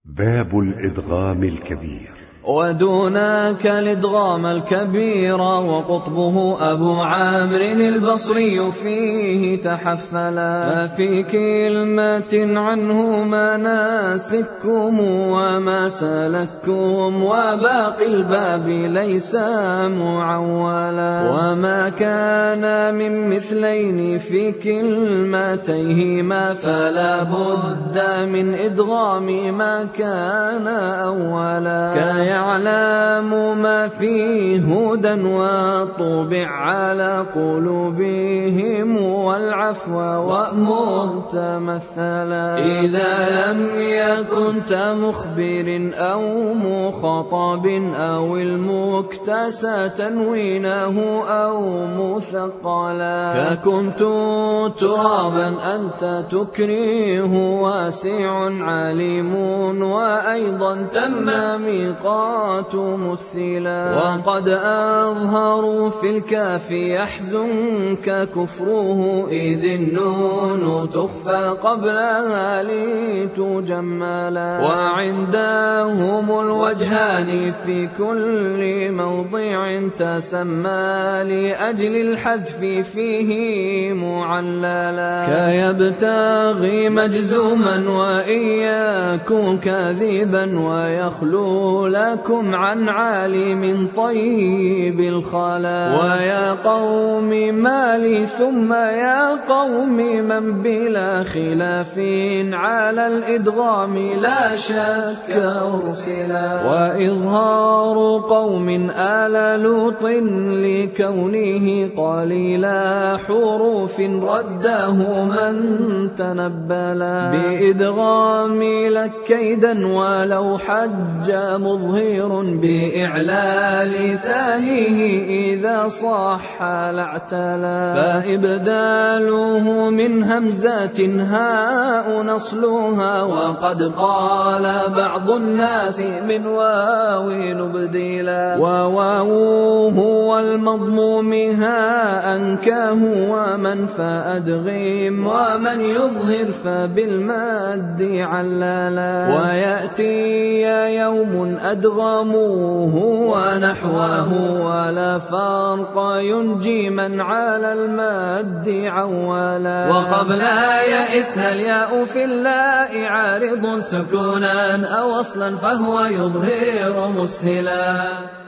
باب الإدغام الكبير. ودوناك الإدغام الكبير وقطبه أبو عامر البصري فيه تحفلا، ففي كلمة عنه مناسككم وما سلككم وباقي الباب ليس معولا، وما كان من مثلين في كلمتيهما فلا بد من إدغام ما كان أولا، يعلم ما فيه هدى وطبع على قلوبهم والعفو وأمر تمثلا، إذا لم يكن تمخبر أو مخاطب أو المكتسى تنوينه أو مثقلا، ككنت ترابا أنت تكريه واسع عليم وأيضا تم ميقات مثلا، وقد أظهروا في الكاف يحزنك كفره إذ النون تخفى قبلها لتجملا، وعندهم الوجهان في كل موضع تسمى لأجل الحذف فيه معللا، كيبتغي مجزوما وإن يكن كاذبا ويخلو لكم عن عالم طيب الخلا، ويا قوم مالي ثم يا قوم من بلا خلاف على الإدغام لا شك أرسلا، وإظهار قوم آل لوط لكونه قليلا حروف رده من تنبلا، بإدغام لك كيدا ولو حج مظهر بإعلال ثانيه إذا صح لاعتلا، فإبداله من همزات هاء نصلها، وقد قال بعض الناس من واو نبدلا، وواو هو المضموم هاء كاه ومن فأدغم ومن يظهر فبالمد عللا، ويأتي يوم أدغموه ونحوه ولا فرق ينجي من على المد عولا، وقبل يئسنا الياء في اللاء عارض سكونا أو أصلا فهو يظهر مسهلا.